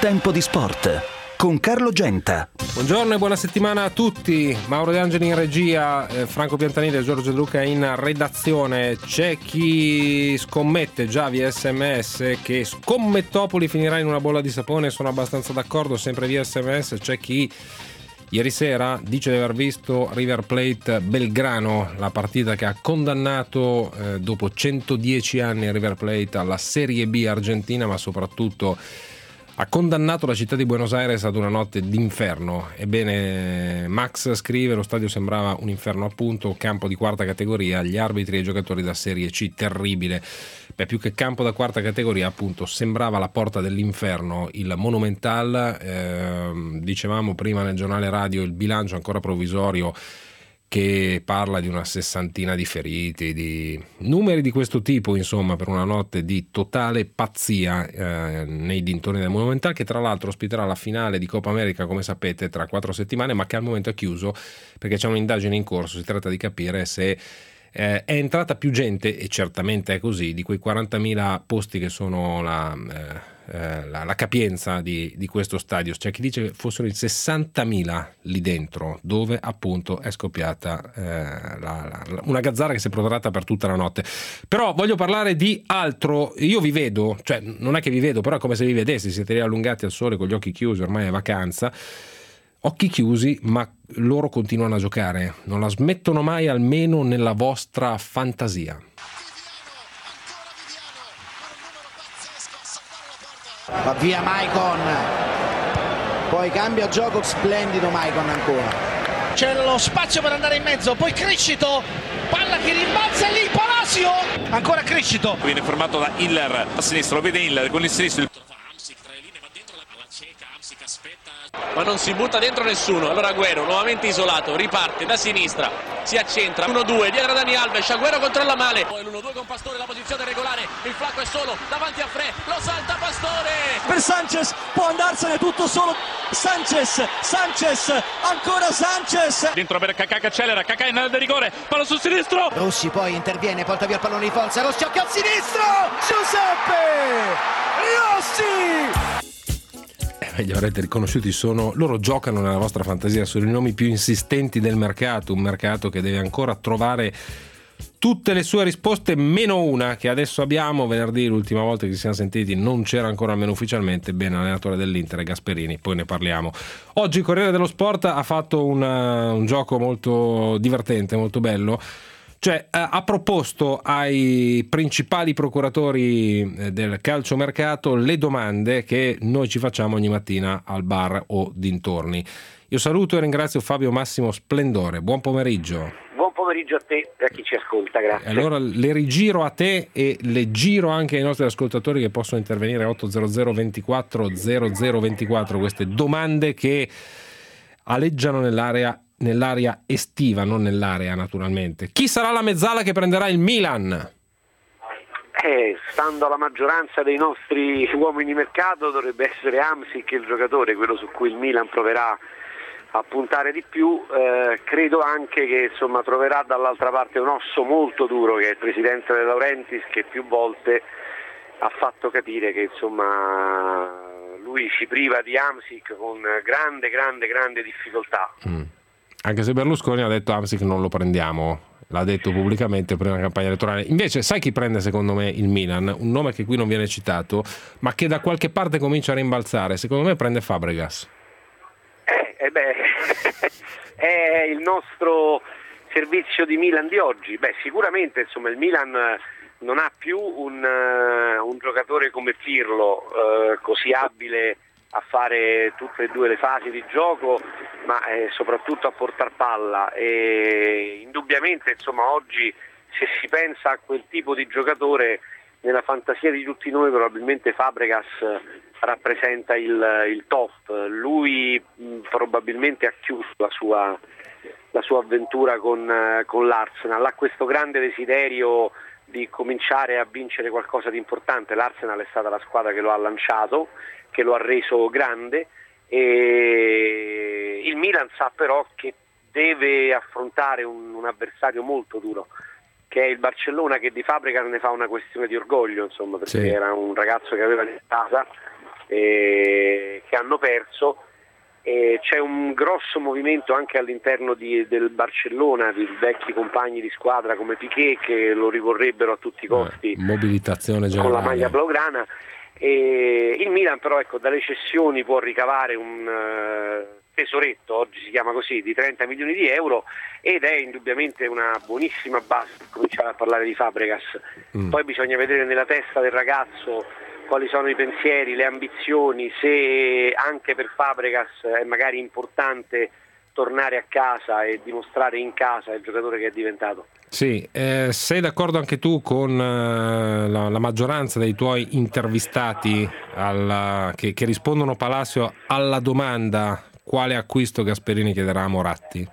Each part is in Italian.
Tempo di Sport con Carlo Genta. Buongiorno e buona settimana a tutti. Mauro De Angeli in regia, Franco Piantanile e Giorgio De Luca in redazione. C'è chi scommette già via SMS che Scommettopoli finirà in una bolla di sapone. Sono abbastanza d'accordo, sempre via SMS. C'è chi ieri sera dice di aver visto River Plate Belgrano, la partita che ha condannato dopo 110 anni River Plate alla Serie B argentina, ma soprattutto ha condannato la città di Buenos Aires ad una notte d'inferno. Ebbene, Max scrive: lo stadio sembrava un inferno appunto, campo di quarta categoria, gli arbitri e i giocatori da Serie C, terribile. Beh, più che campo da quarta categoria appunto sembrava la porta dell'inferno, il Monumental. Dicevamo prima nel giornale radio il bilancio ancora provvisorio che parla di una sessantina di feriti, di numeri di questo tipo, insomma, per una notte di totale pazzia nei dintorni del Monumental, che tra l'altro ospiterà la finale di Coppa America, come sapete, tra 4 settimane, ma che al momento è chiuso perché c'è un'indagine in corso. Si tratta di capire se è entrata più gente, e certamente è così, di quei 40.000 posti che sono la capienza di questo stadio. C'è chi dice che fossero i 60.000 lì dentro, dove appunto è scoppiata una gazzara che si è prolungata per tutta la notte. Però voglio parlare di altro. Io vi vedo, cioè non è che vi vedo, però è come se vi vedessi, siete lì allungati al sole con gli occhi chiusi, ormai è vacanza, occhi chiusi, ma loro continuano a giocare, non la smettono mai, almeno nella vostra fantasia. Va via Maicon, poi cambia gioco, splendido Maicon ancora. C'è lo spazio per andare in mezzo, poi Criscito, palla che rimbalza lì, Palacio, ancora Criscito. Viene fermato da Hiller a sinistra, lo vede Hiller con il sinistro. Amsic tra le linee, va dentro la palla cieca, Amsic aspetta. Ma non si butta dentro nessuno, allora Agüero nuovamente isolato, riparte da sinistra, si accentra, 1-2, dietro Dani Alves, Agüero controlla male, poi l'1-2 con Pastore, la posizione regolare, il flacco è solo, davanti a Fre, lo salta Pastore! Per Sanchez, può andarsene tutto solo, Sanchez, ancora Sanchez! Dentro per Kakà, accelera, Kakà in area di rigore, palla sul sinistro! Rossi poi interviene, porta via il pallone di Forza, Rossi occhio al sinistro! Giuseppe Rossi! Li avrete riconosciuti, loro giocano nella vostra fantasia, sono i nomi più insistenti del mercato, un mercato che deve ancora trovare tutte le sue risposte, meno una che adesso abbiamo. Venerdì, l'ultima volta che ci siamo sentiti, non c'era ancora almeno ufficialmente, bene, allenatore dell'Inter Gasperini, poi ne parliamo. Oggi il Corriere dello Sport ha fatto un gioco molto divertente, molto bello. Cioè, ha proposto ai principali procuratori del calciomercato le domande che noi ci facciamo ogni mattina al bar o dintorni. Io saluto e ringrazio Fabio Massimo Splendore. Buon pomeriggio. Buon pomeriggio a te e a chi ci ascolta, grazie. Allora le rigiro a te e le giro anche ai nostri ascoltatori che possono intervenire 800 24 0024. Queste domande che aleggiano nell'area estiva, non nell'area naturalmente. Chi sarà la mezzala che prenderà il Milan? Stando alla maggioranza dei nostri uomini di mercato dovrebbe essere Amsic il giocatore, quello su cui il Milan proverà a puntare di più. Credo anche che insomma troverà dall'altra parte un osso molto duro, che è il presidente De Laurentiis, che più volte ha fatto capire che insomma lui ci priva di Amsic con grande difficoltà. Anche se Berlusconi ha detto Amsic non lo prendiamo, l'ha detto pubblicamente prima della campagna elettorale. Invece sai chi prende secondo me il Milan? Un nome che qui non viene citato, ma che da qualche parte comincia a rimbalzare. Secondo me prende Fabregas. È il nostro servizio di Milan di oggi. Sicuramente insomma il Milan non ha più un giocatore come Pirlo così abile a fare tutte e due le fasi di gioco, ma soprattutto a portar palla, e indubbiamente insomma oggi, se si pensa a quel tipo di giocatore, nella fantasia di tutti noi probabilmente Fabregas rappresenta il top. Lui probabilmente ha chiuso la sua avventura con l'Arsenal, ha questo grande desiderio di cominciare a vincere qualcosa di importante. L'Arsenal è stata la squadra che lo ha lanciato, che lo ha reso grande, e il Milan sa però che deve affrontare un avversario molto duro, che è il Barcellona, che di Fabregas ne fa una questione di orgoglio, insomma, perché sì, era un ragazzo che aveva in casa che hanno perso. C'è un grosso movimento anche all'interno del Barcellona, di vecchi compagni di squadra come Piqué, che lo rivorrebbero a tutti i costi mobilitazione generale con la maglia blaugrana. E il Milan però, ecco, dalle cessioni può ricavare un tesoretto, oggi si chiama così, di 30 milioni di euro, ed è indubbiamente una buonissima base per cominciare a parlare di Fabregas. Poi bisogna vedere nella testa del ragazzo quali sono i pensieri, le ambizioni, se anche per Fabregas è magari importante tornare a casa e dimostrare in casa il giocatore che è diventato. Sì, sei d'accordo anche tu con la maggioranza dei tuoi intervistati che rispondono, Palacio, alla domanda quale acquisto Gasperini chiederà a Moratti?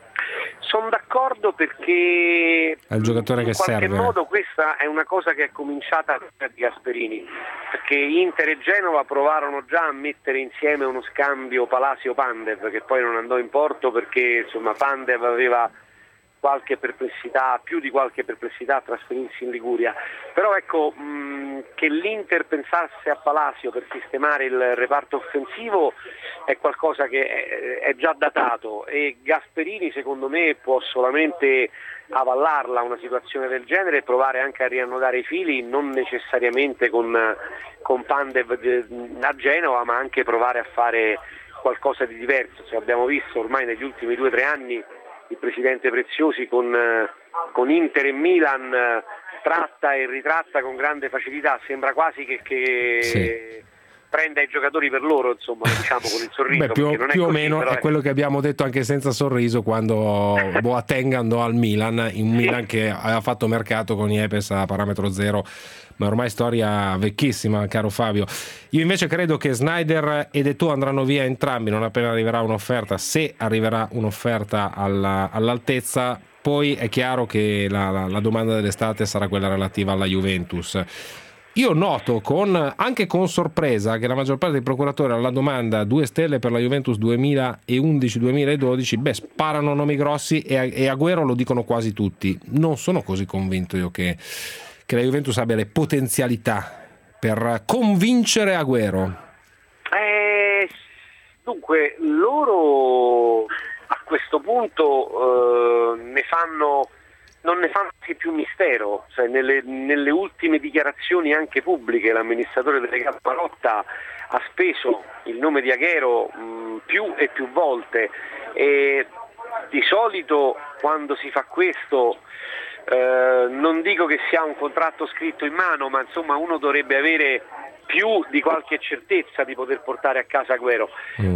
Sono d'accordo, perché è il giocatore che serve. In qualche modo questa è una cosa che è cominciata di Gasperini, perché Inter e Genova provarono già a mettere insieme uno scambio Palacio-Pandev, che poi non andò in porto perché insomma Pandev aveva qualche perplessità, più di qualche perplessità a trasferirsi in Liguria. Però ecco, che l'Inter pensasse a Palacio per sistemare il reparto offensivo è qualcosa che è già datato, e Gasperini secondo me può solamente avallarla una situazione del genere e provare anche a riannodare i fili, non necessariamente con Pandev a Genova, ma anche provare a fare qualcosa di diverso. Cioè, abbiamo visto ormai negli ultimi 2 o 3 anni il presidente Preziosi con Inter e Milan tratta e ritratta con grande facilità, sembra quasi che sì, prenda i giocatori per loro, insomma, diciamo con il sorriso. Beh, più non è o così, meno è quello che abbiamo detto anche senza sorriso quando Boateng andò al Milan, in Milan che aveva fatto mercato con Yepes a parametro zero, ma ormai storia vecchissima, caro Fabio. Io invece credo che Sneijder ed Eto'o andranno via entrambi non appena arriverà un'offerta, se arriverà un'offerta all'altezza. Poi è chiaro che la domanda dell'estate sarà quella relativa alla Juventus. Io noto anche con sorpresa che la maggior parte dei procuratori alla domanda 2 stelle per la Juventus 2011-2012 sparano nomi grossi, e Agüero lo dicono quasi tutti. Non sono così convinto io che la Juventus abbia le potenzialità per convincere Agüero. Dunque, loro a questo punto non ne fanno più mistero. Cioè, nelle ultime dichiarazioni anche pubbliche l'amministratore delegato Marotta ha speso il nome di Agüero più e più volte, e di solito quando si fa questo non dico che si ha un contratto scritto in mano, ma insomma uno dovrebbe avere più di qualche certezza di poter portare a casa Agüero.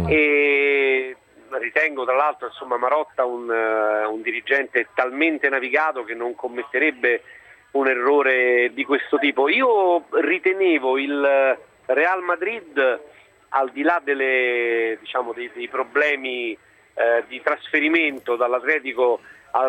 E ritengo tra l'altro, insomma, Marotta un dirigente talmente navigato che non commetterebbe un errore di questo tipo. Io ritenevo il Real Madrid, al di là dei problemi di trasferimento dall'Atletico al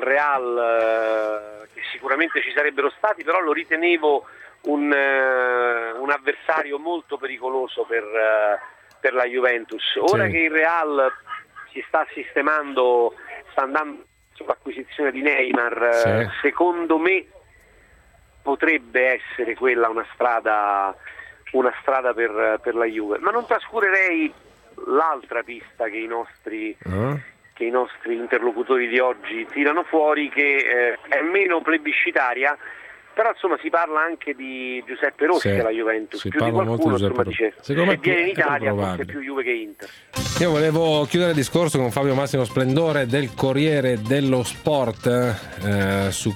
Real, che sicuramente ci sarebbero stati, però lo ritenevo un avversario molto pericoloso per la Juventus. Ora che il Real si sta sistemando, sta andando sull'acquisizione di Neymar, secondo me potrebbe essere quella una strada per la Juve, ma non trascurerei l'altra pista che i nostri interlocutori di oggi tirano fuori, che è meno plebiscitaria, però insomma si parla anche di Giuseppe Rossi alla Juventus, più di qualcuno insomma dice se viene in Italia forse più Juve che Inter. Io volevo chiudere il discorso con Fabio Massimo Splendore del Corriere dello Sport su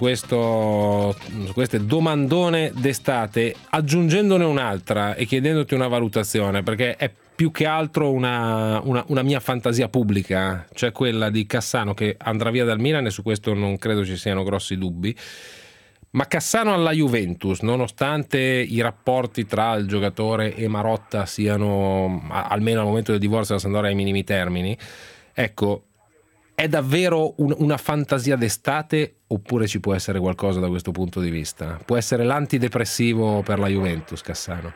queste domandone d'estate, aggiungendone un'altra e chiedendoti una valutazione, perché è più che altro una mia fantasia pubblica, cioè quella di Cassano che andrà via dal Milan, e su questo non credo ci siano grossi dubbi. Ma Cassano alla Juventus, nonostante i rapporti tra il giocatore e Marotta siano, almeno al momento del divorzio della Sampdoria, ai minimi termini, ecco, è davvero una fantasia d'estate, oppure ci può essere qualcosa da questo punto di vista? Può essere l'antidepressivo per la Juventus, Cassano?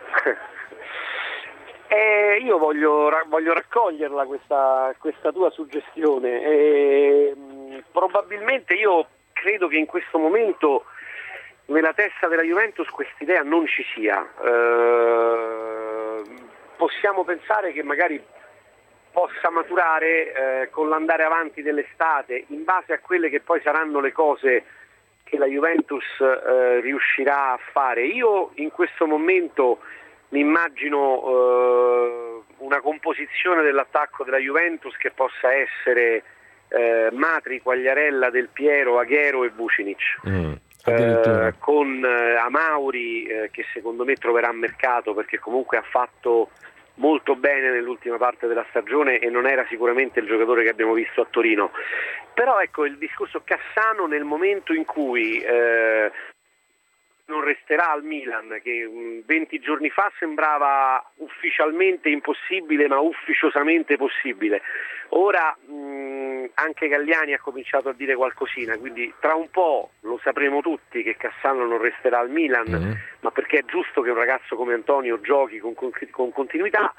Io voglio raccoglierla questa tua suggestione. Probabilmente io credo che in questo momento nella testa della Juventus quest'idea non ci sia. possiamo pensare che magari possa maturare con l'andare avanti dell'estate, in base a quelle che poi saranno le cose che la Juventus riuscirà a fare. Io in questo momento mi immagino una composizione dell'attacco della Juventus che possa essere Matri, Quagliarella, Del Piero, Aguero e Vucinic. Con Amauri che secondo me troverà mercato, perché comunque ha fatto molto bene nell'ultima parte della stagione e non era sicuramente il giocatore che abbiamo visto a Torino. Però ecco, il discorso Cassano, nel momento in cui non resterà al Milan, che 20 giorni fa sembrava ufficialmente impossibile ma ufficiosamente possibile, ora anche Galliani ha cominciato a dire qualcosina, quindi tra un po' lo sapremo tutti che Cassano non resterà al Milan, ma perché è giusto che un ragazzo come Antonio giochi con continuità.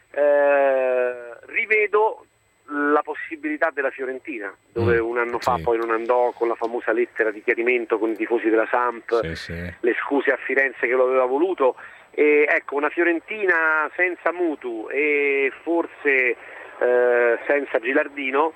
Rivedo la possibilità della Fiorentina, dove un anno fa poi non andò, con la famosa lettera di chiarimento con i tifosi della Samp, le scuse a Firenze che lo aveva voluto, e ecco, una Fiorentina senza Mutu e forse senza Gilardino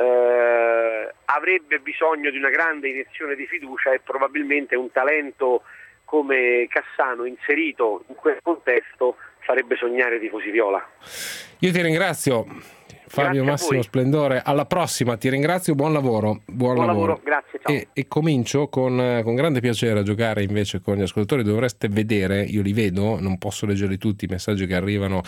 avrebbe bisogno di una grande iniezione di fiducia, e probabilmente un talento come Cassano inserito in quel contesto farebbe sognare i tifosi viola. Io ti ringrazio, Fabio Massimo Splendore, alla prossima, ti ringrazio, buon lavoro. Buon lavoro. Grazie, ciao. E comincio con grande piacere a giocare invece con gli ascoltatori. Dovreste vedere, io li vedo, non posso leggerli tutti i messaggi che arrivano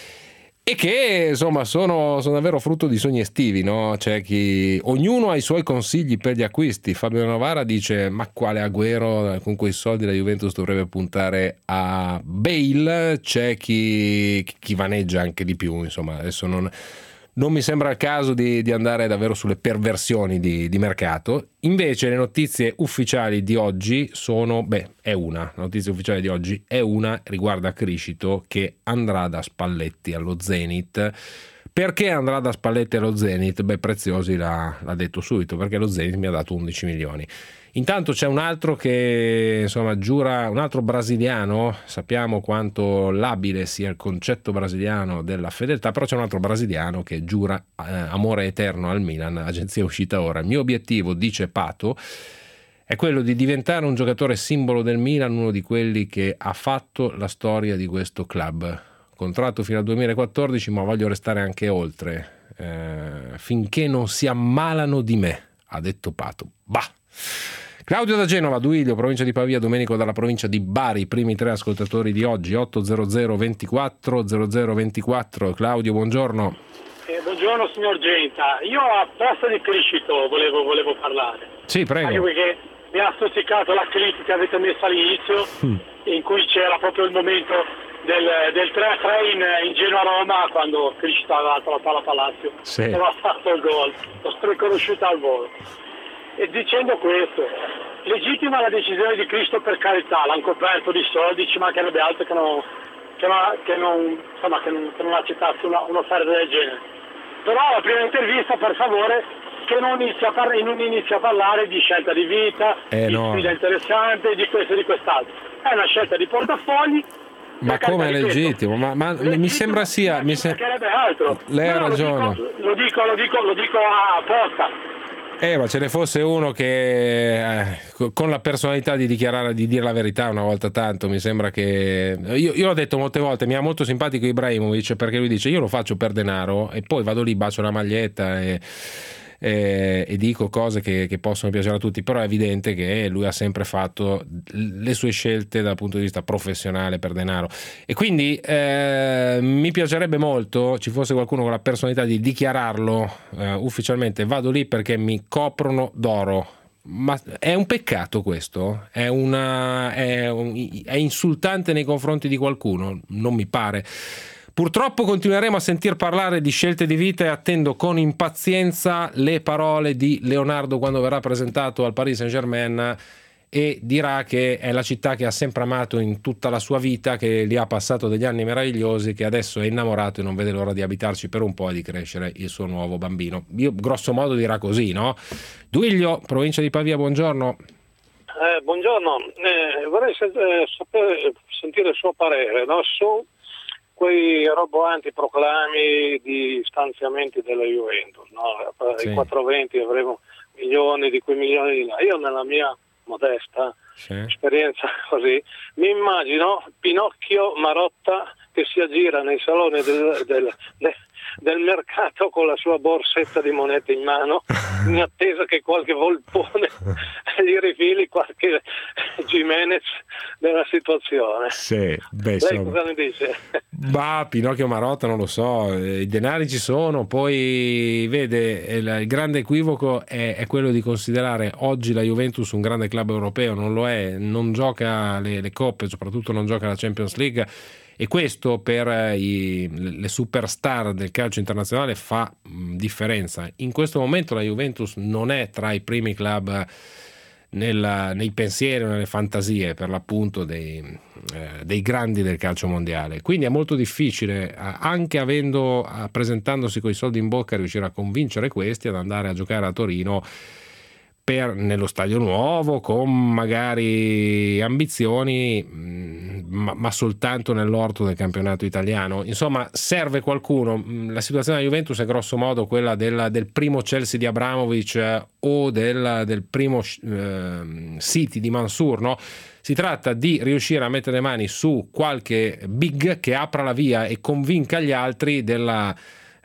e che insomma sono davvero frutto di sogni estivi, no? C'è chi, ognuno ha i suoi consigli per gli acquisti. Fabio Novara dice: ma quale Agüero, con quei soldi la Juventus dovrebbe puntare a Bale. C'è chi vaneggia anche di più, insomma adesso non mi sembra il caso di andare davvero sulle perversioni di mercato. Invece le notizie ufficiali di oggi sono, la notizia ufficiale di oggi è una, riguarda Criscito, che andrà da Spalletti allo Zenit. Perché andrà da Spalletti allo Zenit? Preziosi l'ha detto subito, perché lo Zenit mi ha dato 11 milioni. Intanto c'è un altro che insomma giura, un altro brasiliano, sappiamo quanto labile sia il concetto brasiliano della fedeltà, però c'è un altro brasiliano che giura amore eterno al Milan. Agenzia uscita ora: il mio obiettivo, dice Pato, è quello di diventare un giocatore simbolo del Milan, uno di quelli che ha fatto la storia di questo club. Contratto fino al 2014, ma voglio restare anche oltre, finché non si ammalano di me, ha detto Pato. Claudio da Genova, Duilio, provincia di Pavia, Domenico dalla provincia di Bari, i primi 3 ascoltatori di oggi, 800 24 0024. Claudio, buongiorno. Buongiorno signor Genta, io a posto di Criscito volevo parlare. Sì, prego. Anche perché mi ha stuzzicato la critica che avete messo all'inizio, in cui c'era proprio il momento del 3-3 in Genoa-Roma, quando Criscito aveva la palla a Palazzo e aveva fatto il gol, l'ho riconosciuta al volo. E dicendo questo, legittima la decisione di Criscito, per carità, l'hanno coperto di soldi, ci mancherebbe altro che non accettasse un'offerta del genere. Però la prima intervista, per favore, che non inizi a parlare di scelta di vita, di sfida interessante, di questo e di quest'altro. È una scelta di portafogli. Ma come è legittimo? Ma mi sembra sia. Mancherebbe altro. Lei ha ragione. Lo dico apposta. Ma ce ne fosse uno che con la personalità di dichiarare, di dire la verità una volta tanto, mi sembra che io l'ho detto molte volte, mi ha molto simpatico Ibrahimovic, perché lui dice: io lo faccio per denaro e poi vado lì, bacio la maglietta e dico cose che possono piacere a tutti, però è evidente che lui ha sempre fatto le sue scelte dal punto di vista professionale per denaro, e quindi mi piacerebbe molto ci fosse qualcuno con la personalità di dichiararlo ufficialmente: vado lì perché mi coprono d'oro. Ma è un peccato questo? È insultante nei confronti di qualcuno? Non mi pare. Purtroppo continueremo a sentir parlare di scelte di vita e attendo con impazienza le parole di Leonardo quando verrà presentato al Paris Saint-Germain e dirà che è la città che ha sempre amato in tutta la sua vita, che lì ha passato degli anni meravigliosi, che adesso è innamorato e non vede l'ora di abitarci per un po' e di crescere il suo nuovo bambino. Io grosso modo dirà così, no? Duilio, provincia di Pavia, buongiorno. Buongiorno, vorrei sentire il suo parere, no? Su quei roboanti proclami di stanziamenti della Juventus, no? Sì. I 420 avremo milioni di quei milioni di là. Io nella mia modesta esperienza così mi immagino Pinocchio Marotta che si aggira nei saloni del mercato con la sua borsetta di monete in mano in attesa che qualche volpone gli rifili qualche Jimenez della situazione. Sì, lei cosa ne dice? Ma Pinocchio Marotta non lo so, i denari ci sono, poi vede il grande equivoco è quello di considerare oggi la Juventus un grande club europeo, non lo è, non gioca le coppe, soprattutto non gioca la Champions League, e questo per le superstar del calcio internazionale fa differenza. In questo momento la Juventus non è tra i primi club nei pensieri o nelle fantasie, per l'appunto, dei grandi del calcio mondiale, quindi è molto difficile, anche presentandosi coi soldi in bocca, riuscire a convincere questi ad andare a giocare a Torino nello stadio nuovo, con magari ambizioni, ma soltanto nell'orto del campionato italiano. Insomma, serve qualcuno. La situazione della Juventus è grosso modo quella del primo Chelsea di Abramovich o del primo City di Mansour, no? Si tratta di riuscire a mettere le mani su qualche big che apra la via e convinca gli altri della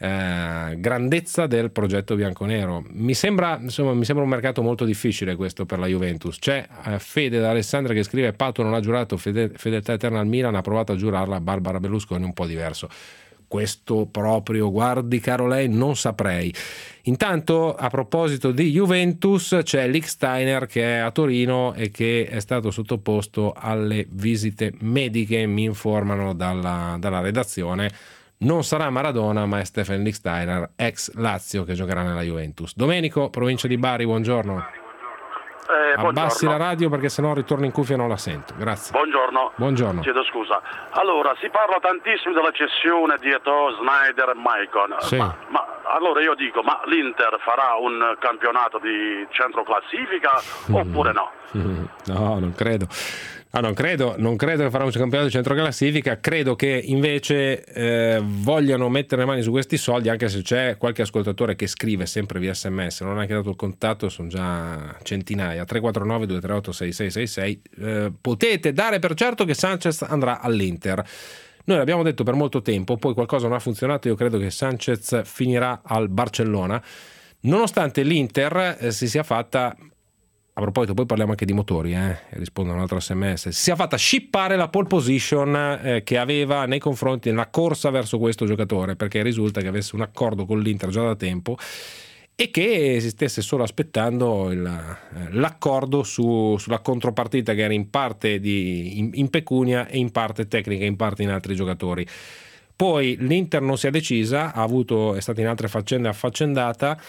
grandezza del progetto bianconero. Mi sembra un mercato molto difficile questo per la Juventus. C'è Fede da Alessandria che scrive: Pato non ha giurato fedeltà eterna al Milan, ha provato a giurarla a Barbara Berlusconi, un po' diverso. Questo proprio, guardi caro lei, non saprei. Intanto, a proposito di Juventus, c'è Lichtsteiner che è a Torino e che è stato sottoposto alle visite mediche, mi informano dalla redazione. Non sarà Maradona, ma è Stefan Lichtsteiner, ex Lazio, che giocherà nella Juventus. Domenico, provincia di Bari, buongiorno. Abbassi la radio perché sennò ritorno in cuffia e non la sento. Grazie. Buongiorno. Chiedo scusa. Allora, si parla tantissimo della cessione di Eto'o, Sneijder e Maicon. Sì. Ma allora io dico, ma l'Inter farà un campionato di centro classifica oppure no? No, non credo. Non credo che farà un campionato di centroclassifica. Credo che invece vogliano mettere le mani su questi soldi, anche se c'è qualche ascoltatore che scrive sempre via SMS, non ha anche dato il contatto, sono già centinaia. 349 238 6666. Potete dare per certo che Sanchez andrà all'Inter. Noi l'abbiamo detto per molto tempo, poi qualcosa non ha funzionato. Io credo che Sanchez finirà al Barcellona, nonostante l'Inter si sia fatta, a proposito, poi parliamo anche di motori, rispondo a un altro SMS, si sia fatta shippare la pole position che aveva nei confronti della corsa verso questo giocatore, perché risulta che avesse un accordo con l'Inter già da tempo e che si stesse solo aspettando l'accordo sulla contropartita, che era in parte in pecunia e in parte tecnica, in parte in altri giocatori. Poi l'Inter non si è decisa, è stata in altre faccende affaccendata,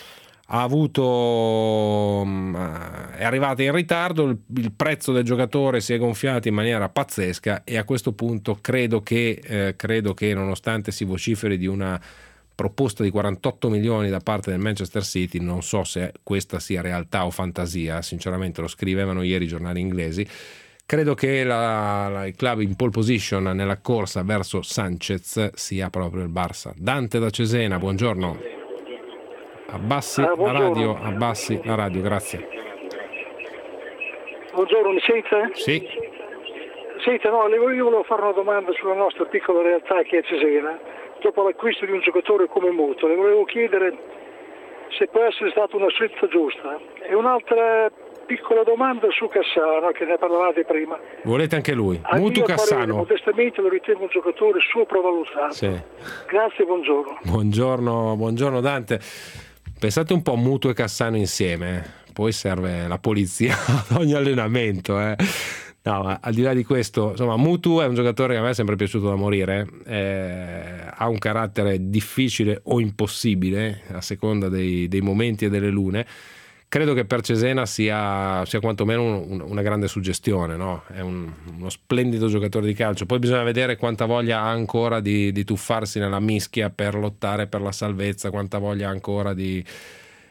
è arrivata in ritardo, il prezzo del giocatore si è gonfiato in maniera pazzesca e a questo punto credo che nonostante si vociferi di una proposta di 48 milioni da parte del Manchester City, non so se questa sia realtà o fantasia, sinceramente lo scrivevano ieri i giornali inglesi, credo che il club in pole position nella corsa verso Sanchez sia proprio il Barça. Dante da Cesena, buongiorno. Abbassi la radio, grazie. Buongiorno, mi sente? Sì. Senta, no, io volevo fare una domanda sulla nostra piccola realtà che è Cesena, dopo l'acquisto di un giocatore come Muto. Le volevo chiedere se può essere stata una scelta giusta. E un'altra piccola domanda su Cassano, che ne parlavate prima. Volete anche lui? Mutu Cassano. Modestamente lo ritengo un giocatore sopravvalutato. Sì. Grazie, buongiorno. Buongiorno Dante. Pensate un po' Mutu e Cassano insieme, poi serve la polizia ad ogni allenamento. No, ma al di là di questo, insomma, Mutu è un giocatore che a me è sempre piaciuto da morire, ha un carattere difficile o impossibile a seconda dei momenti e delle lune. Credo che per Cesena sia quantomeno una grande suggestione, no? È uno splendido giocatore di calcio. Poi bisogna vedere quanta voglia ha ancora di tuffarsi nella mischia per lottare per la salvezza, quanta voglia ha ancora di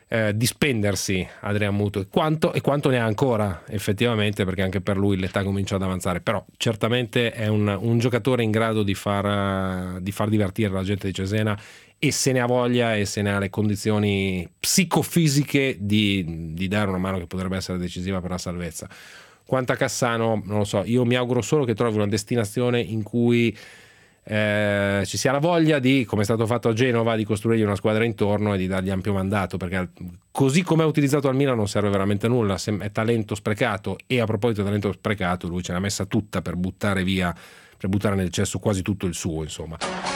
di spendersi Adrian Mutu, e quanto ne ha ancora effettivamente, perché anche per lui l'età comincia ad avanzare, però certamente è un giocatore in grado di far divertire la gente di Cesena, e se ne ha voglia e se ne ha le condizioni psicofisiche di dare una mano che potrebbe essere decisiva per la salvezza. Quanto a Cassano, non lo so, io mi auguro solo che trovi una destinazione in cui ci sia la voglia di, come è stato fatto a Genova, di costruirgli una squadra intorno e di dargli ampio mandato, perché così come è utilizzato al Milan non serve veramente a nulla, è talento sprecato, e a proposito di talento sprecato lui ce l'ha messa tutta per buttare nel cesso quasi tutto il suo, insomma.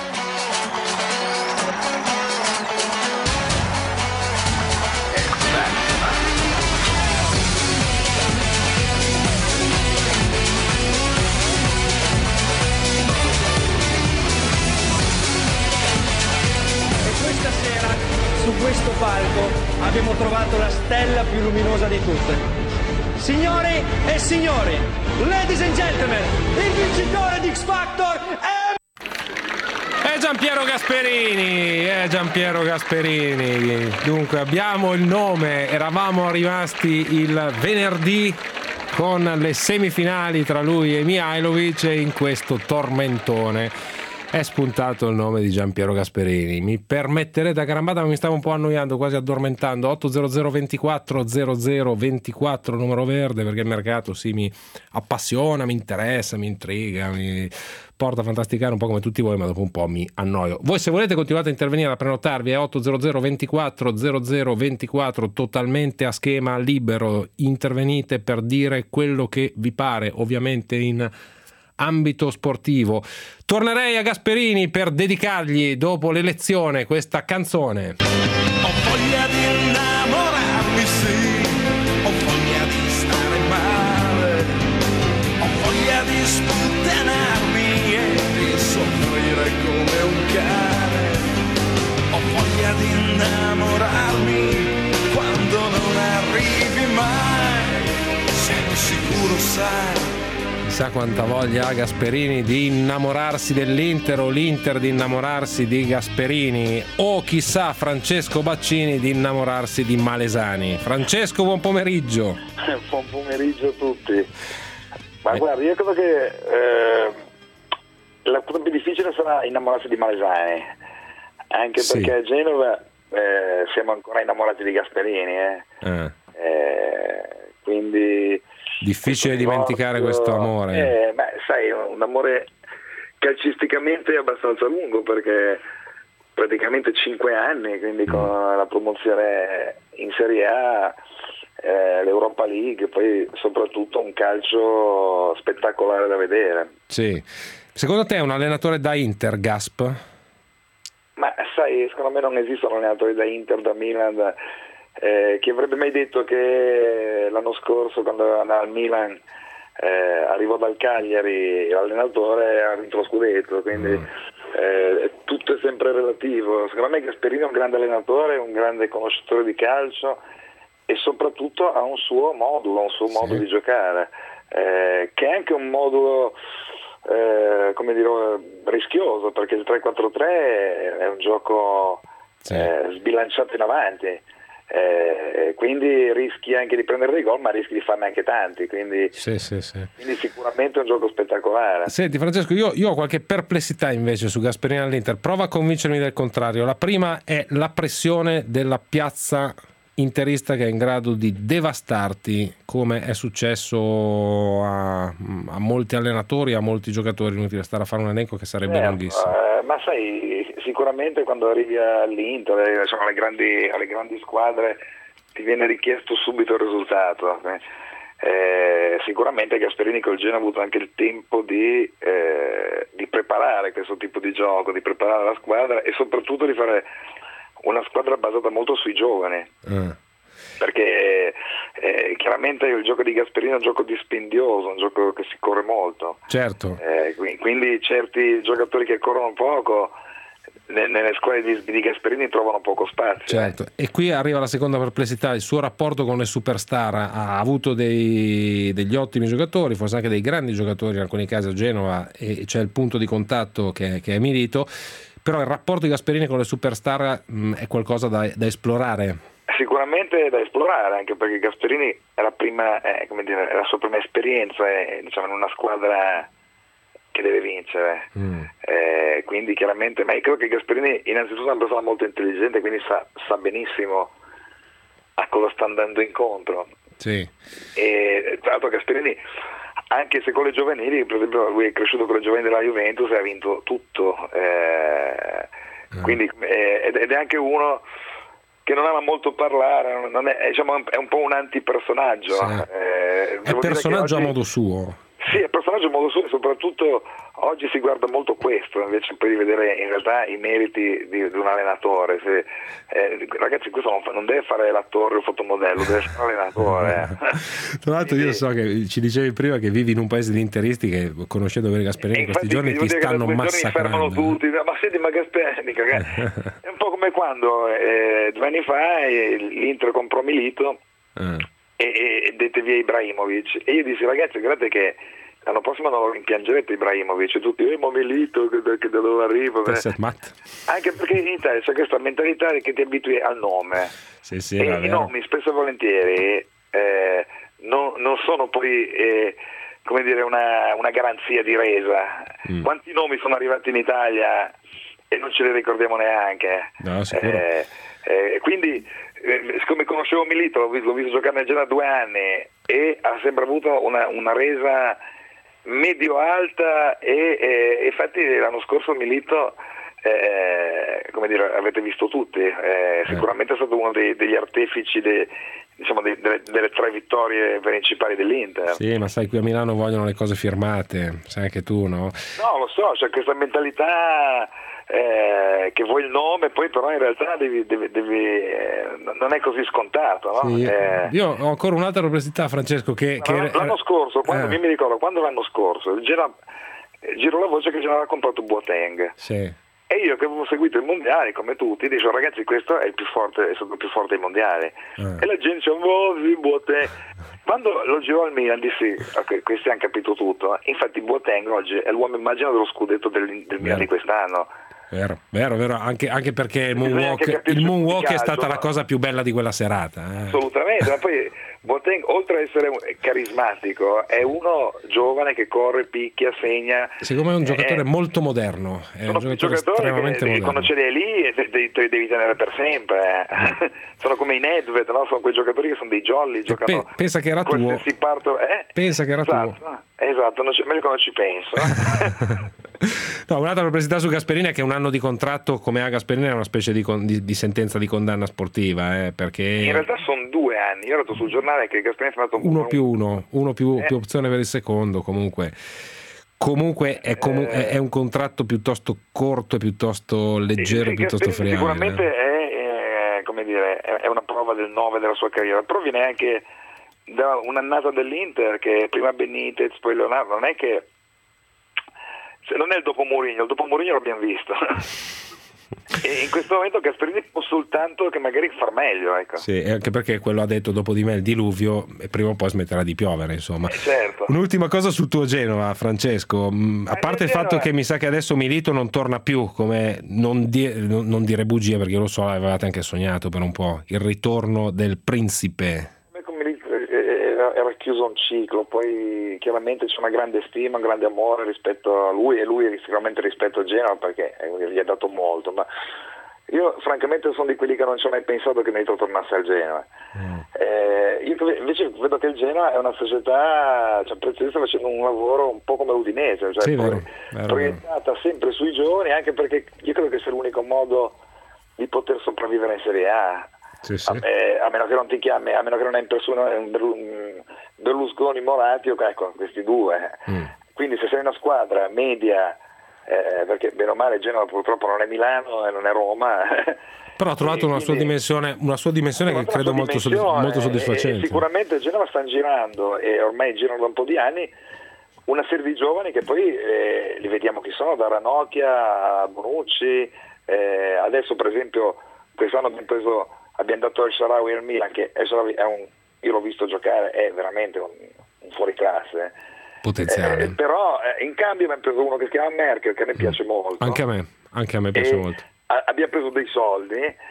Su questo palco abbiamo trovato la stella più luminosa di tutte. Signori e signori, ladies and gentlemen, il vincitore di X Factor è Giampiero Gasperini. Dunque abbiamo il nome, eravamo rimasti il venerdì con le semifinali tra lui e Mihajlovic, e in questo tormentone è spuntato il nome di Giampiero Gasperini. Mi permetterete a carambata, ma mi stavo un po' annoiando, quasi addormentando. 800 24 00 24, numero verde, perché il mercato mi appassiona, mi interessa, mi intriga, mi porta a fantasticare un po' come tutti voi, ma dopo un po' mi annoio. Voi, se volete, continuate a intervenire, a prenotarvi, è 800 24 00 24, totalmente a schema libero. Intervenite per dire quello che vi pare, ovviamente in ambito sportivo. Tornerei a Gasperini per dedicargli, dopo l'elezione, questa canzone. Ho voglia di innamorarmi, sì, ho voglia di stare male, ho voglia di sputtanarmi e di soffrire come un cane, ho voglia di innamorarmi quando non arrivi mai, sono sicuro, sai. Chissà quanta voglia ha Gasperini di innamorarsi dell'Inter, o l'Inter di innamorarsi di Gasperini, o chissà Francesco Baccini di innamorarsi di Malesani. Francesco, buon pomeriggio. Buon pomeriggio a tutti. Ma guarda, io credo che la cosa più difficile sarà innamorarsi di Malesani, anche perché a Genova siamo ancora innamorati di Gasperini, quindi difficile dimenticare questo amore. Sai, un amore calcisticamente abbastanza lungo, perché praticamente 5 anni, quindi con la promozione in Serie A, l'Europa League, poi soprattutto un calcio spettacolare da vedere. Sì. Secondo te è un allenatore da Inter, Gasp? Ma sai, secondo me non esistono allenatori da Inter, da Milan, chi avrebbe mai detto che l'anno scorso, quando andava al Milan, arrivò dal Cagliari, l'allenatore ha vinto lo scudetto, quindi tutto è sempre relativo. Secondo me Gasperini è un grande allenatore, un grande conoscitore di calcio, e soprattutto ha un suo modulo di giocare, che è anche un modulo come dire, rischioso, perché il 3-4-3 è un gioco sbilanciato in avanti. Quindi rischi anche di prendere dei gol, ma rischi di farne anche tanti, quindi sicuramente è un gioco spettacolare. Senti Francesco, io ho qualche perplessità invece su Gasperini all'Inter, prova a convincermi del contrario. La prima è la pressione della piazza interista, che è in grado di devastarti, come è successo a molti allenatori, a molti giocatori. Inutile stare a fare un elenco che sarebbe lunghissimo. Ma sai, sicuramente quando arrivi all'Inter, insomma, alle grandi squadre, ti viene richiesto subito il risultato. Sicuramente Gasperini col Genoa ha avuto anche il tempo di preparare questo tipo di gioco, di preparare la squadra, e soprattutto di fare una squadra basata molto sui giovani, perché chiaramente il gioco di Gasperini è un gioco dispendioso, un gioco che si corre molto. Certo. Quindi certi giocatori che corrono poco nelle squadre di Gasperini trovano poco spazio. Certo. E qui arriva la seconda perplessità: il suo rapporto con le superstar. Ha avuto degli ottimi giocatori, forse anche dei grandi giocatori in alcuni casi a Genova, e c'è il punto di contatto che è Milito, però il rapporto di Gasperini con le superstar è qualcosa da esplorare. Sicuramente da esplorare, anche perché Gasperini era era la sua prima esperienza diciamo, in una squadra che deve vincere, quindi chiaramente, ma io credo che Gasperini innanzitutto è una persona molto intelligente, quindi sa benissimo a cosa sta andando incontro. Sì. E tra l'altro Gasperini, anche se con le giovanili, per esempio lui è cresciuto con le giovanili della Juventus e ha vinto tutto, quindi ed è anche uno che non ama molto parlare, non è, diciamo, è un po' un antipersonaggio. Sì. È personaggio oggi, a modo suo. Sì, è personaggio a modo suo, e soprattutto oggi si guarda molto questo, invece poi di vedere in realtà i meriti di un allenatore. Ragazzi, questo non deve fare l'attore o il fotomodello, deve fare l'allenatore. Tra l'altro io so che ci dicevi prima che vivi in un paese di interisti che, conoscendo bene Gasperini, in questi giorni ti stanno massacrando. Tutti, ma senti, ma Gasperini è un po' come quando 2 anni fa l'Inter comprò Milito e dette via Ibrahimovic, e io dissi: ragazzi, guardate che l'anno prossimo non lo rimpiangerete Ibrahimovic, tutti Milito che da dove arriva, anche perché in Italia c'è questa mentalità che ti abitui al nome, sì, e i nomi spesso e volentieri non sono poi come dire una garanzia di resa. Quanti nomi sono arrivati in Italia e non ce li ricordiamo neanche? No, sicuro. Quindi siccome conoscevo Milito, l'ho visto giocare nel Genoa 2 anni e ha sempre avuto una resa medio-alta, e infatti l'anno scorso Milito, come dire, avete visto tutti, sicuramente è stato uno degli artefici delle 3 vittorie principali dell'Inter. Sì, ma sai, qui a Milano vogliono le cose firmate, sai anche tu, no? No, lo so, c'è questa mentalità che vuoi il nome, poi però in realtà devi non è così scontato, no? Sì. Io ho ancora un'altra perplessità, Francesco, che l'anno scorso, io mi ricordo quando l'anno scorso girò la voce che Genoa aveva comprato Boateng. Sì. E io che avevo seguito i mondiali come tutti dicevo: ragazzi, questo è il più forte, è stato il più forte dei mondiali. E la gente diceva: sì, Boateng. Quando lo girò al Milan dissi: ok, questi hanno capito tutto. Infatti Boateng oggi è l'uomo immaginato dello scudetto del Milan di quest'anno. Vero, anche perché il moonwalk è stata la cosa più bella di quella serata. Assolutamente, ma poi Boateng, oltre ad essere carismatico, è uno giovane che corre, picchia, segna. Secondo me è un giocatore molto moderno, è un giocatore estremamente moderno. Quando ce li hai lì te li devi tenere per sempre. Sono come i Nedved, no? Sono quei giocatori che sono dei jolly, giocano. Pensa che era tuo. Pensa che era tuo. Esatto, meglio quando ci penso. No, un'altra perplessità su Gasperini è che 1 anno di contratto come ha Gasperini è una specie di sentenza di condanna sportiva, perché in realtà sono 2 anni. Io ho letto sul giornale che Gasperini è stato 1 più 1 più opzione per il secondo. Comunque è un contratto piuttosto corto e piuttosto leggero, piuttosto friabile. Sicuramente è una prova del 9 della sua carriera, però viene anche da un'annata dell'Inter che prima Benitez, poi Leonardo, non è che non è il dopo Mourinho l'abbiamo visto. E in questo momento Gasperini può soltanto che magari far meglio, ecco. Sì, anche perché quello ha detto: dopo di me il diluvio, e prima o poi smetterà di piovere, insomma. Certo. Un'ultima cosa sul tuo Genova, Francesco, a parte il fatto che mi sa che adesso Milito non torna più, come non dire bugie, perché io lo so, avevate anche sognato per un po' il ritorno del principe. Era chiuso un ciclo, poi chiaramente c'è una grande stima, un grande amore rispetto a lui, e lui sicuramente rispetto a Genova, perché gli ha dato molto, ma io francamente sono di quelli che non ci ho mai pensato che Milito tornasse al Genova. Io invece vedo che il Genoa è una società, sta facendo un lavoro un po' come l'Udinese, cioè sì, proiettata sempre sui giovani, anche perché io credo che sia l'unico modo di poter sopravvivere in Serie A. Sì. A meno che non ti chiami, a meno che non hai in persona Berlusconi, Moratti, ecco, questi 2. Quindi se sei una squadra media, perché bene o male Genova purtroppo non è Milano e non è Roma, però ha trovato una sua dimensione che credo molto soddisfacente. Sicuramente Genova stanno girando, e ormai girano da un po' di anni, una serie di giovani che poi li vediamo chi sono, da Ranocchia a Bonucci, adesso per esempio quest'anno abbiamo dato El Shaarawy al Milan, che El Shaarawy io l'ho visto giocare, è veramente un fuoriclasse potenziale, però in cambio abbiamo preso uno che si chiama Merkel, che a me piace molto, anche a me piace molto. Abbiamo preso dei soldi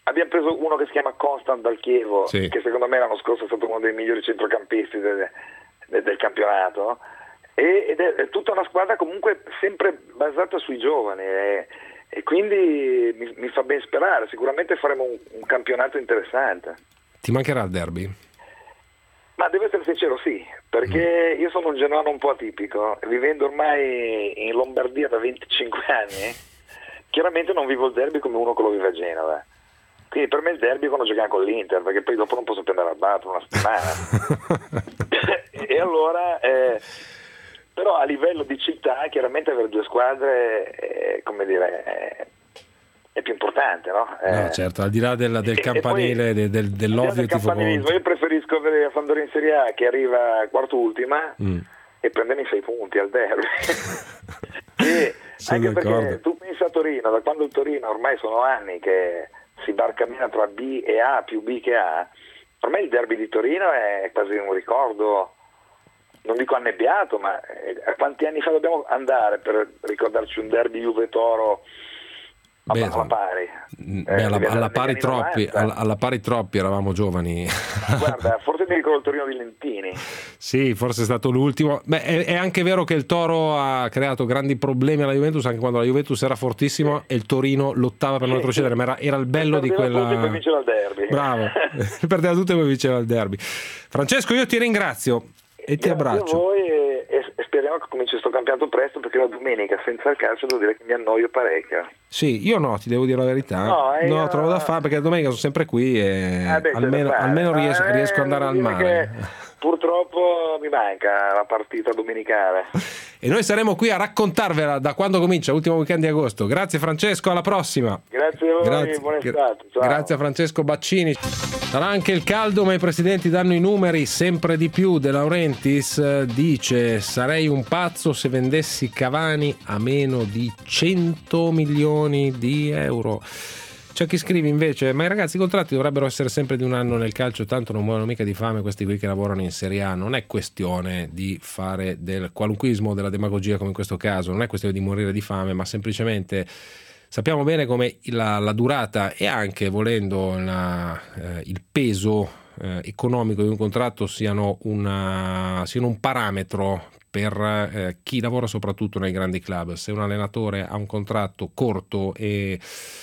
abbiamo preso uno che si chiama Constant dal Chievo, sì, che secondo me l'anno scorso è stato uno dei migliori centrocampisti del campionato, ed è tutta una squadra comunque sempre basata sui giovani, e quindi mi fa ben sperare. Sicuramente faremo un campionato interessante. Ti mancherà il derby? Ma devo essere sincero, sì, perché io sono un genoano un po' atipico, vivendo ormai in Lombardia da 25 anni, chiaramente non vivo il derby come uno che lo vive a Genova. Quindi per me il derby è quando giochiamo con l'Inter, perché poi dopo non posso prendere al bar per una settimana. E allora, però a livello di città, chiaramente avere due squadre, come dire, è più importante, no? No, certo, al di là del campanile, poi, dell'ovvio tifo contro. Io preferisco vedere la Sampdoria in Serie A che arriva quarto ultima e prendermi 6 punti al derby. Anche d'accordo. Perché tu pensa a Torino, da quando il Torino ormai sono anni che si barcamena tra B e A più B che A, ormai il derby di Torino è quasi un ricordo, non dico annebbiato, ma a quanti anni fa dobbiamo andare per ricordarci un derby Juve-Toro alla pari? Alla pari troppi, alla pari troppi, eravamo giovani. Guarda, forse mi ricordo il Torino di Lentini. Sì, forse è stato l'ultimo. Beh, è anche vero che il Toro ha creato grandi problemi alla Juventus, anche quando la Juventus era fortissimo e il Torino lottava per non retrocedere, ma era il bello di quella. E poi vinceva il derby. Bravo, perdeva tutto e poi vinceva il derby. Francesco, io ti ringrazio e ti abbraccio. Grazie a voi e speriamo che cominci sto campionato presto, perché la domenica senza il calcio devo dire che mi annoio parecchio. Sì, io no, ti devo dire la verità. No, trovo da fare, perché la domenica sono sempre qui e almeno riesco ad andare al mare. Purtroppo mi manca la partita domenicale. E noi saremo qui a raccontarvela da quando comincia, l'ultimo weekend di agosto. Grazie Francesco, alla prossima. Grazie a voi, buona estate. Ciao. Grazie a Francesco Baccini. Sarà anche il caldo, ma i presidenti danno i numeri sempre di più. De Laurentiis dice: sarei un pazzo se vendessi Cavani a meno di 100 milioni di euro. C'è chi scrive invece: ma i ragazzi, i contratti dovrebbero essere sempre di un anno nel calcio, tanto non muoiono mica di fame questi qui che lavorano in Serie A. Non è questione di fare del qualunquismo, della demagogia come in questo caso, non è questione di morire di fame, ma semplicemente sappiamo bene come la durata e anche, volendo, il peso economico di un contratto siano un parametro per chi lavora soprattutto nei grandi club. Se un allenatore ha un contratto corto e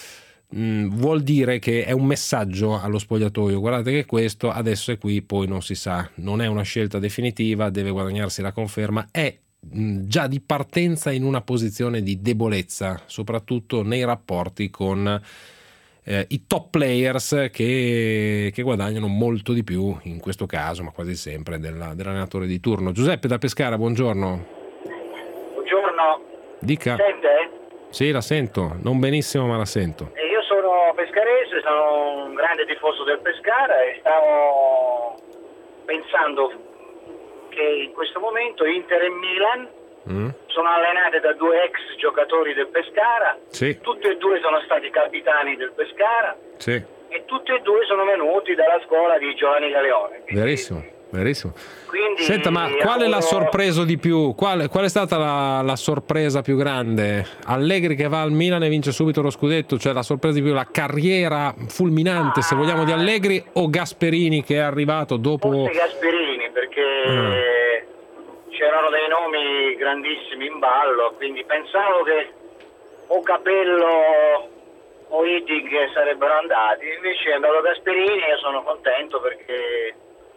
vuol dire che è un messaggio allo spogliatoio: guardate che questo adesso è qui, poi non si sa, non è una scelta definitiva, deve guadagnarsi la conferma, è già di partenza in una posizione di debolezza, soprattutto nei rapporti con i top players che guadagnano molto di più, in questo caso, ma quasi sempre, dell'allenatore di turno. Giuseppe da Pescara, buongiorno. Buongiorno. Dica. Sente? Sì, la sento, non benissimo, ma la sento. Io sono pescarese, sono un grande tifoso del Pescara e stavo pensando che in questo momento Inter e Milan sono allenate da 2 ex giocatori del Pescara, sì. Tutti e 2 sono stati capitani del Pescara, sì. E tutti e 2 sono venuti dalla scuola di Giovanni Galeone. Verissimo. Quindi, senta, ma quale l'ha sorpreso di più? Qual è stata la sorpresa più grande? Allegri che va al Milan e vince subito lo scudetto, cioè la sorpresa di più, la carriera fulminante, se vogliamo, di Allegri, o Gasperini che è arrivato dopo? Forse Gasperini, perché c'erano dei nomi grandissimi in ballo, quindi pensavo che o Capello o Idig sarebbero andati, invece è andato Gasperini e io sono contento perché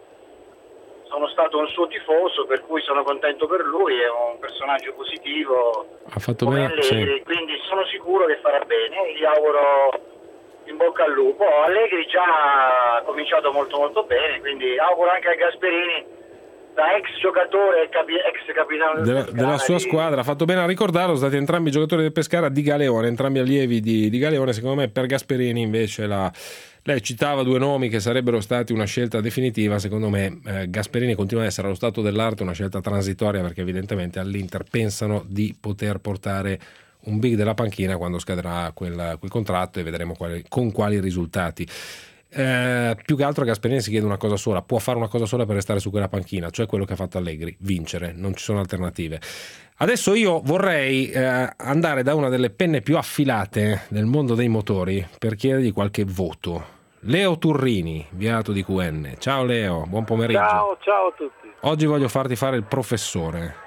sono stato un suo tifoso, per cui sono contento per lui, è un personaggio positivo, ha fatto come bene, Allegri, sì. Quindi sono sicuro che farà bene, gli auguro in bocca al lupo. Allegri già ha cominciato molto molto bene, quindi auguro anche a Gasperini, da ex giocatore e ex capitano della sua squadra, ha fatto bene a ricordarlo, sono stati entrambi giocatori del Pescara di Galeone, entrambi allievi di Galeone. Secondo me per Gasperini invece lei citava 2 nomi che sarebbero stati una scelta definitiva. Secondo me Gasperini continua ad essere allo stato dell'arte una scelta transitoria, perché evidentemente all'Inter pensano di poter portare un big della panchina quando scadrà quel contratto, e vedremo con quali risultati. Più che altro Gasperini si chiede una cosa sola, può fare una cosa sola per restare su quella panchina, cioè quello che ha fatto Allegri, vincere, non ci sono alternative. Adesso io vorrei andare da una delle penne più affilate del mondo dei motori per chiedergli qualche voto. Leo Turrini, Viato di QN. Ciao Leo, buon pomeriggio. Ciao a tutti. Oggi voglio farti fare il professore.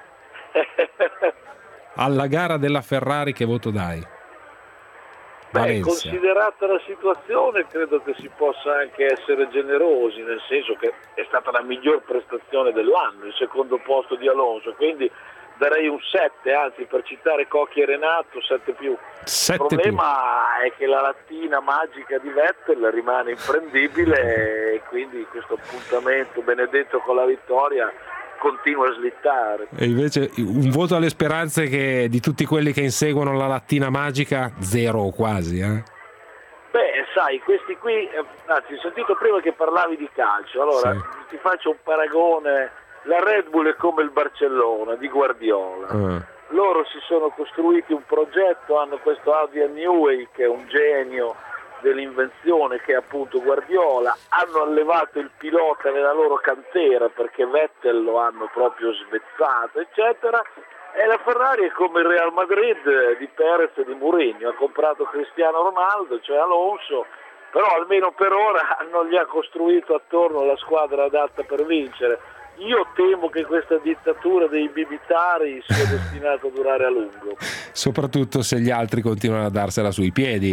Alla gara della Ferrari che voto dai? Valencia. Considerata la situazione, credo che si possa anche essere generosi, nel senso che è stata la miglior prestazione dell'anno, il secondo posto di Alonso, quindi darei un 7, anzi per citare Cocchi e Renato 7+. Il problema è che la lattina magica di Vettel rimane imprendibile e quindi questo appuntamento benedetto con la vittoria continua a slittare. E invece un voto alle speranze di tutti quelli che inseguono la lattina magica, 0 quasi, Beh, sai, questi qui, anzi, ho sentito prima che parlavi di calcio, allora ti faccio un paragone. La Red Bull è come il Barcellona di Guardiola. Loro si sono costruiti un progetto, hanno questo Adrian Newey che è un genio dell'invenzione, che è appunto Guardiola, hanno allevato il pilota nella loro cantera perché Vettel lo hanno proprio svezzato, eccetera. E la Ferrari è come il Real Madrid di Perez e di Mourinho, ha comprato Cristiano Ronaldo, cioè Alonso, però almeno per ora non gli ha costruito attorno la squadra adatta per vincere. Io temo che questa dittatura dei bibitari sia destinata a durare a lungo. Soprattutto se gli altri continuano a darsela sui piedi.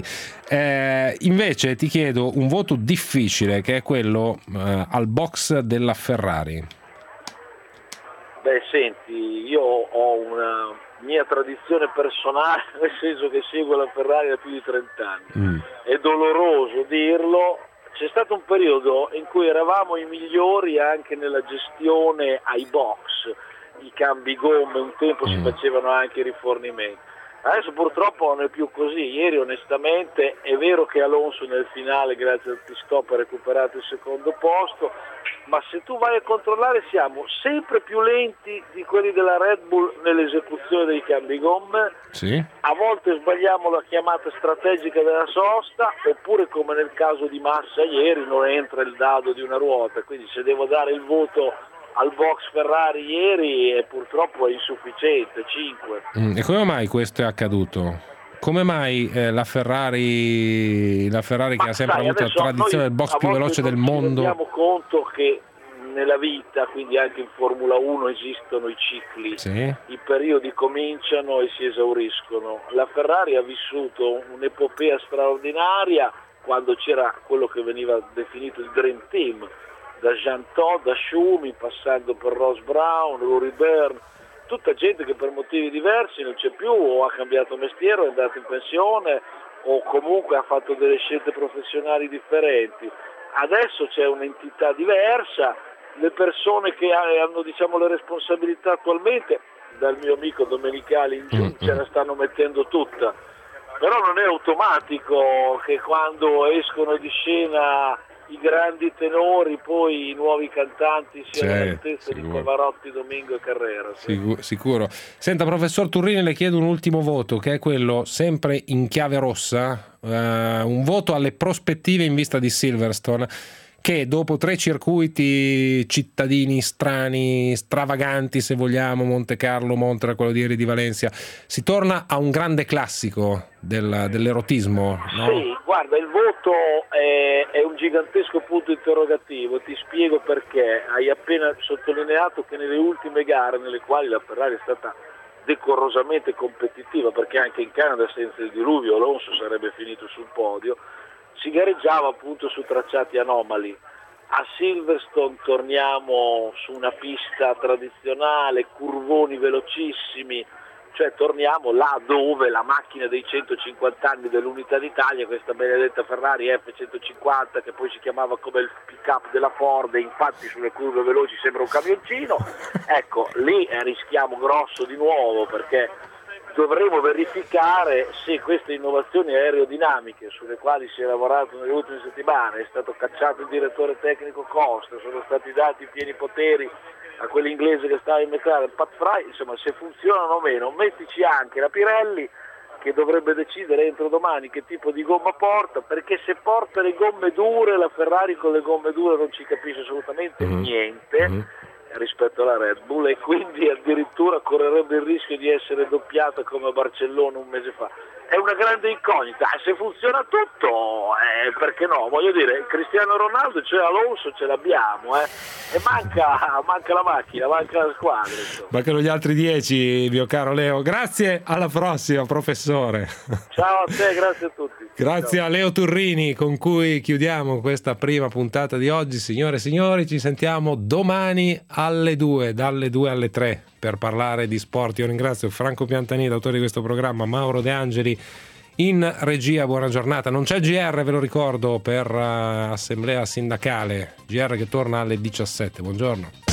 Invece ti chiedo un voto difficile, che è quello al box della Ferrari. Beh, senti, io ho una mia tradizione personale, nel senso che seguo la Ferrari da più di 30 anni. È doloroso dirlo. C'è stato un periodo in cui eravamo i migliori anche nella gestione ai box, i cambi gomme, un tempo si facevano anche i rifornimenti. Adesso purtroppo non è più così. Ieri onestamente è vero che Alonso nel finale grazie al pit stop ha recuperato il secondo posto, ma se tu vai a controllare siamo sempre più lenti di quelli della Red Bull nell'esecuzione dei cambi gomme. Sì. A volte sbagliamo la chiamata strategica della sosta, oppure come nel caso di Massa ieri non entra il dado di una ruota, quindi se devo dare il voto al box Ferrari ieri purtroppo è insufficiente, 5. E come mai questo è accaduto? Come mai la Ferrari che ha sempre avuto la tradizione del box più veloce del mondo? Ci rendiamo conto che nella vita, quindi anche in Formula 1 esistono i cicli, i periodi cominciano e si esauriscono. La Ferrari ha vissuto un'epopea straordinaria quando c'era quello che veniva definito il Dream Team, da Jean Todt, da Schumi, passando per Ross Brown, Rory Byrne, tutta gente che per motivi diversi non c'è più, o ha cambiato mestiere, o è andato in pensione, o comunque ha fatto delle scelte professionali differenti. Adesso c'è un'entità diversa, le persone che hanno le responsabilità attualmente, dal mio amico Domenicali in giù, ce la stanno mettendo tutta. Però non è automatico che quando escono di scena i grandi tenori, poi i nuovi cantanti siano all'altezza di Pavarotti, Domingo e Carrera. Sicuro. Senta, professor Turrini, le chiedo un ultimo voto, che è quello sempre in chiave rossa, un voto alle prospettive in vista di Silverstone, che dopo 3 circuiti cittadini strani, stravaganti se vogliamo, Monte Carlo, Monza, quello di ieri di Valencia, si torna a un grande classico dell'erotismo, no? Sì, guarda, il voto è un gigantesco punto interrogativo, ti spiego perché. Hai appena sottolineato che nelle ultime gare, nelle quali la Ferrari è stata decorosamente competitiva, perché anche in Canada senza il diluvio Alonso sarebbe finito sul podio, si gareggiava appunto su tracciati anomali. A Silverstone torniamo su una pista tradizionale, curvoni velocissimi, cioè torniamo là dove la macchina dei 150 anni dell'Unità d'Italia, questa benedetta Ferrari F150 che poi si chiamava come il pick-up della Ford e infatti sulle curve veloci sembra un camioncino, ecco lì rischiamo grosso di nuovo, perché dovremo verificare se queste innovazioni aerodinamiche sulle quali si è lavorato nelle ultime settimane, è stato cacciato il direttore tecnico Costa, sono stati dati pieni poteri a quell'inglese che stava in McLaren, Pat Fry, insomma se funzionano o meno. Mettici anche la Pirelli che dovrebbe decidere entro domani che tipo di gomma porta, perché se porta le gomme dure, la Ferrari con le gomme dure non ci capisce assolutamente niente rispetto alla Red Bull, e quindi addirittura correrebbe il rischio di essere doppiata come a Barcellona un mese fa. È una grande incognita, se funziona tutto, perché no? Voglio dire, Cristiano Ronaldo, cioè Alonso ce l'abbiamo, e manca la macchina, manca la squadra. Insomma. Mancano gli altri 10, mio caro Leo. Grazie, alla prossima, professore. Ciao a te, grazie a tutti. Grazie a Leo Turrini, con cui chiudiamo questa prima puntata di oggi. Signore e signori, ci sentiamo domani alle 2, dalle 2 alle 3, per parlare di sport. Io ringrazio Franco Piantanini, autore di questo programma, Mauro De Angeli in regia. Buona giornata. Non c'è GR, ve lo ricordo, per assemblea sindacale. GR che torna alle 17. Buongiorno.